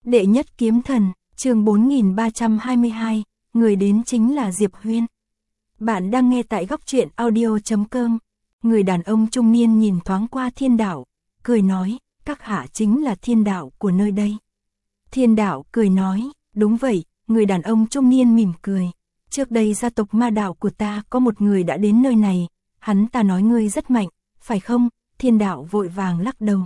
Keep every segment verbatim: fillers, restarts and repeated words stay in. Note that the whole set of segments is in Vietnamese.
Đệ nhất kiếm thần, chương bốn nghìn ba trăm hai mươi hai, người đến chính là Diệp Huyên. Bạn đang nghe tại góc truyện audio chấm com. Người đàn ông trung niên nhìn thoáng qua Thiên Đạo, cười nói, các hạ chính là Thiên Đạo của nơi đây. Thiên Đạo cười nói, đúng vậy. Người đàn ông trung niên mỉm cười. Trước đây gia tộc Ma Đạo của ta có một người đã đến nơi này, hắn ta nói ngươi rất mạnh, phải không? Thiên Đạo vội vàng lắc đầu.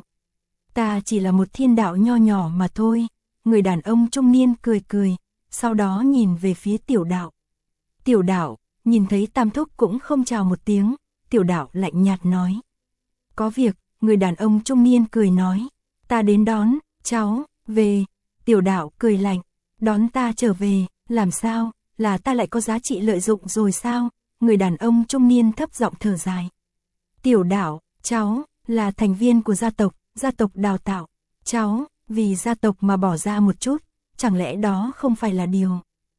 Ta chỉ là một thiên đạo nho nhỏ mà thôi. Người đàn ông trung niên cười cười, sau đó nhìn về phía Tiểu Đạo. Tiểu Đạo, nhìn thấy Tam Thúc cũng không chào một tiếng, Tiểu Đạo lạnh nhạt nói. Có việc, người đàn ông trung niên cười nói, ta đến đón, cháu, về. Tiểu Đạo cười lạnh, đón ta trở về, làm sao, là ta lại có giá trị lợi dụng rồi sao? Người đàn ông trung niên thấp giọng thở dài. Tiểu Đạo, cháu, là thành viên của gia tộc, gia tộc đào tạo. Cháu, vì gia tộc mà bỏ ra một chút, chẳng lẽ đó không phải là điều?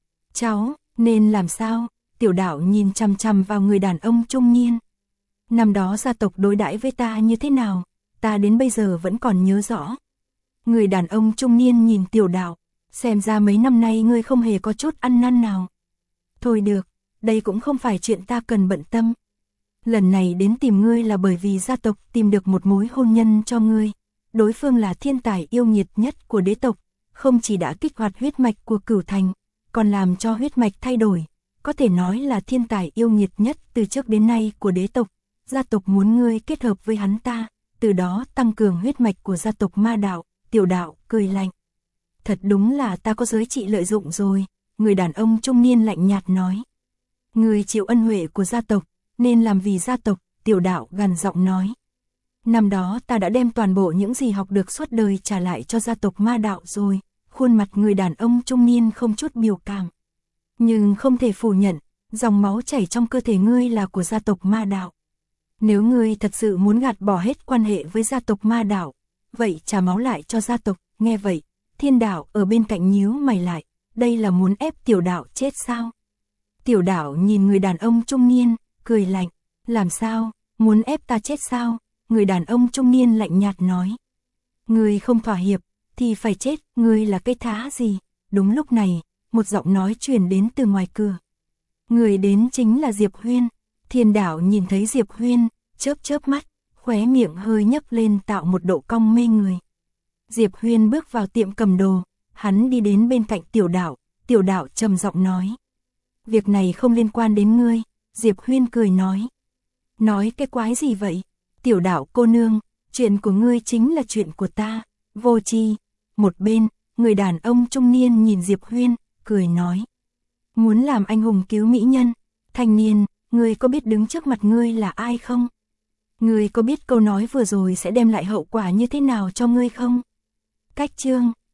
Cháu, nên làm sao? Tiểu Đạo nhìn chằm chằm vào người đàn ông trung niên. Năm đó gia tộc đối đãi với ta như thế nào, ta đến bây giờ vẫn còn nhớ rõ. Người đàn ông trung niên nhìn Tiểu Đạo, xem ra mấy năm nay ngươi không hề có chút ăn năn nào. Thôi được, đây cũng không phải chuyện ta cần bận tâm. Lần này đến tìm ngươi là bởi vì gia tộc tìm được một mối hôn nhân cho ngươi. Đối phương là thiên tài yêu nghiệt nhất của đế tộc, không chỉ đã kích hoạt huyết mạch của Cửu Thành, còn làm cho huyết mạch thay đổi. Có thể nói là thiên tài yêu nghiệt nhất từ trước đến nay của đế tộc. Gia tộc muốn ngươi kết hợp với hắn ta, từ đó tăng cường huyết mạch của gia tộc Ma Đạo. Tiểu Đạo cười lạnh. Thật đúng là ta có giới trị lợi dụng rồi, người đàn ông trung niên lạnh nhạt nói. Ngươi chịu ân huệ của gia tộc, nên làm vì gia tộc, Tiểu Đạo gằn giọng nói. Năm đó ta đã đem toàn bộ những gì học được suốt đời trả lại cho gia tộc Ma Đạo rồi. Khuôn mặt người đàn ông trung niên không chút biểu cảm. Nhưng không thể phủ nhận, dòng máu chảy trong cơ thể ngươi là của gia tộc Ma Đạo. Nếu ngươi thật sự muốn gạt bỏ hết quan hệ với gia tộc Ma Đạo, vậy trả máu lại cho gia tộc. Nghe vậy, Thiên Đạo ở bên cạnh nhíu mày lại, đây là muốn ép Tiểu Đạo chết sao? Tiểu Đạo nhìn người đàn ông trung niên, cười lạnh, làm sao, muốn ép ta chết sao? Người đàn ông trung niên lạnh nhạt nói. Ngươi không thỏa hiệp, thì phải chết, ngươi là cái thá gì? Đúng lúc này, một giọng nói truyền đến từ ngoài cửa. Người đến chính là Diệp Huyên. Thiên Đạo nhìn thấy Diệp Huyên, chớp chớp mắt, khóe miệng hơi nhấc lên tạo một độ cong mê người. Diệp Huyên bước vào tiệm cầm đồ, hắn đi đến bên cạnh Tiểu Đạo, Tiểu Đạo trầm giọng nói. Việc này không liên quan đến ngươi, Diệp Huyên cười nói. Nói cái quái gì vậy? Tiểu Đạo cô nương, chuyện của ngươi chính là chuyện của ta, vô tri. Một bên, người đàn ông trung niên nhìn Diệp Huyên, cười nói. Muốn làm anh hùng cứu mỹ nhân, thanh niên, ngươi có biết đứng trước mặt ngươi là ai không? Ngươi có biết câu nói vừa rồi sẽ đem lại hậu quả như thế nào cho ngươi không? Cách chương